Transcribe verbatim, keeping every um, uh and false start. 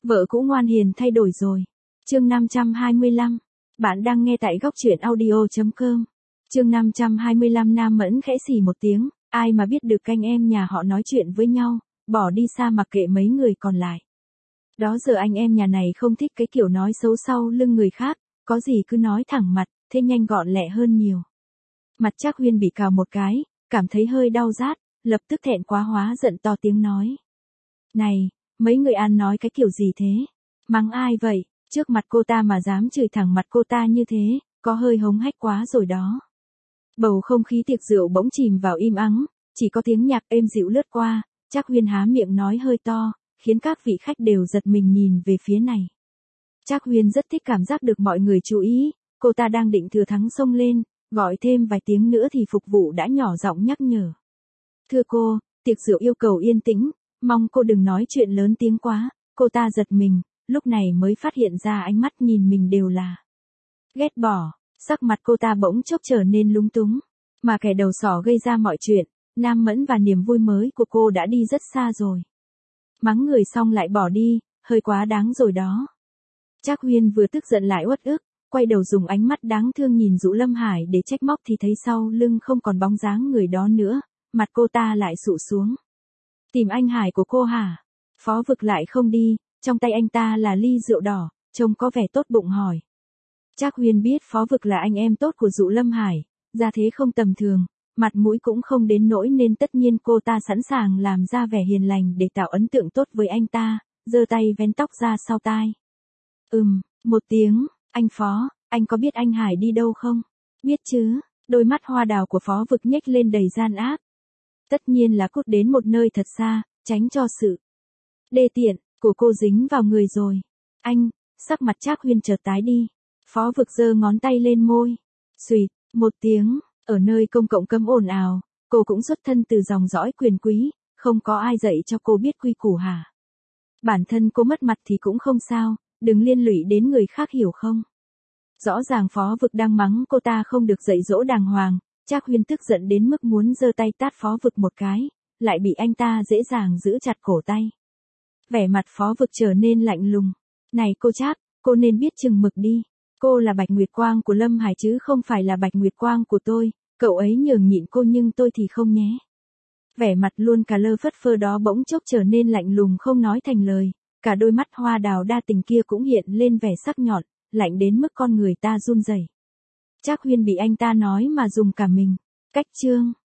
Vợ cũ ngoan hiền thay đổi rồi. Chương năm trăm hai mươi lăm. Bạn đang nghe tại góc truyện audio chấm com. Chương năm trăm hai mươi lăm. Nam Mẫn khẽ xì một tiếng, ai mà biết được canh em nhà họ nói chuyện với nhau, bỏ đi xa mặc kệ mấy người còn lại. Đó giờ anh em nhà này không thích cái kiểu nói xấu sau lưng người khác, có gì cứ nói thẳng mặt, thế nhanh gọn lẹ hơn nhiều. Mặt Trác Huyên bị cào một cái, cảm thấy hơi đau rát, lập tức thẹn quá hóa giận to tiếng nói. Này, mấy người ăn nói cái kiểu gì thế? Mắng ai vậy? Trước mặt cô ta mà dám chửi thẳng mặt cô ta như thế, có hơi hống hách quá rồi đó. Bầu không khí tiệc rượu bỗng chìm vào im ắng, chỉ có tiếng nhạc êm dịu lướt qua, Trác Huyên há miệng nói hơi to, khiến các vị khách đều giật mình nhìn về phía này. Trác Huyên rất thích cảm giác được mọi người chú ý, cô ta đang định thừa thắng xông lên, gọi thêm vài tiếng nữa thì phục vụ đã nhỏ giọng nhắc nhở. Thưa cô, tiệc rượu yêu cầu yên tĩnh, mong cô đừng nói chuyện lớn tiếng quá. Cô ta giật mình, lúc này mới phát hiện ra ánh mắt nhìn mình đều là ghét bỏ, sắc mặt cô ta bỗng chốc trở nên lúng túng. Mà kẻ đầu sỏ gây ra mọi chuyện, Nam Mẫn và niềm vui mới của cô đã đi rất xa rồi. Mắng người xong lại bỏ đi, hơi quá đáng rồi đó. Trác Huyên vừa tức giận lại uất ức, quay đầu dùng ánh mắt đáng thương nhìn Dụ Lâm Hải để trách móc thì thấy sau lưng không còn bóng dáng người đó nữa, mặt cô ta lại sụ xuống. Tìm anh Hải của cô hả? Phó Vực lại không đi, trong tay anh ta là ly rượu đỏ, trông có vẻ tốt bụng hỏi. Trác Huyên biết Phó Vực là anh em tốt của Dụ Lâm Hải, ra thế không tầm thường, mặt mũi cũng không đến nỗi nên tất nhiên cô ta sẵn sàng làm ra vẻ hiền lành để tạo ấn tượng tốt với anh ta, giơ tay vén tóc ra sau tai. Ừm, một tiếng, anh Phó, anh có biết anh Hải đi đâu không? Biết chứ, đôi mắt hoa đào của Phó Vực nhếch lên đầy gian ác. Tất nhiên là cút đến một nơi thật xa, tránh cho sự đê tiện của cô dính vào người rồi. Anh, sắc mặt Trác Huyên chợt tái đi. Phó Vực giơ ngón tay lên môi. Xùyt, một tiếng, ở nơi công cộng cấm ồn ào, cô cũng xuất thân từ dòng dõi quyền quý, không có ai dạy cho cô biết quy củ hả? Bản thân cô mất mặt thì cũng không sao, đừng liên lụy đến người khác hiểu không? Rõ ràng Phó Vực đang mắng cô ta không được dạy dỗ đàng hoàng, Trác Huyên tức giận đến mức muốn giơ tay tát Phó Vực một cái, lại bị anh ta dễ dàng giữ chặt cổ tay. Vẻ mặt Phó Vực trở nên lạnh lùng. Này cô Trác, cô nên biết chừng mực đi. Cô là Bạch Nguyệt Quang của Lâm Hải chứ không phải là Bạch Nguyệt Quang của tôi, cậu ấy nhường nhịn cô nhưng tôi thì không nhé. Vẻ mặt luôn cả lơ phất phơ đó bỗng chốc trở nên lạnh lùng không nói thành lời, cả đôi mắt hoa đào đa tình kia cũng hiện lên vẻ sắc nhọn, lạnh đến mức con người ta run rẩy. Trác Huyên bị anh ta nói mà dùng cả mình. Cách chương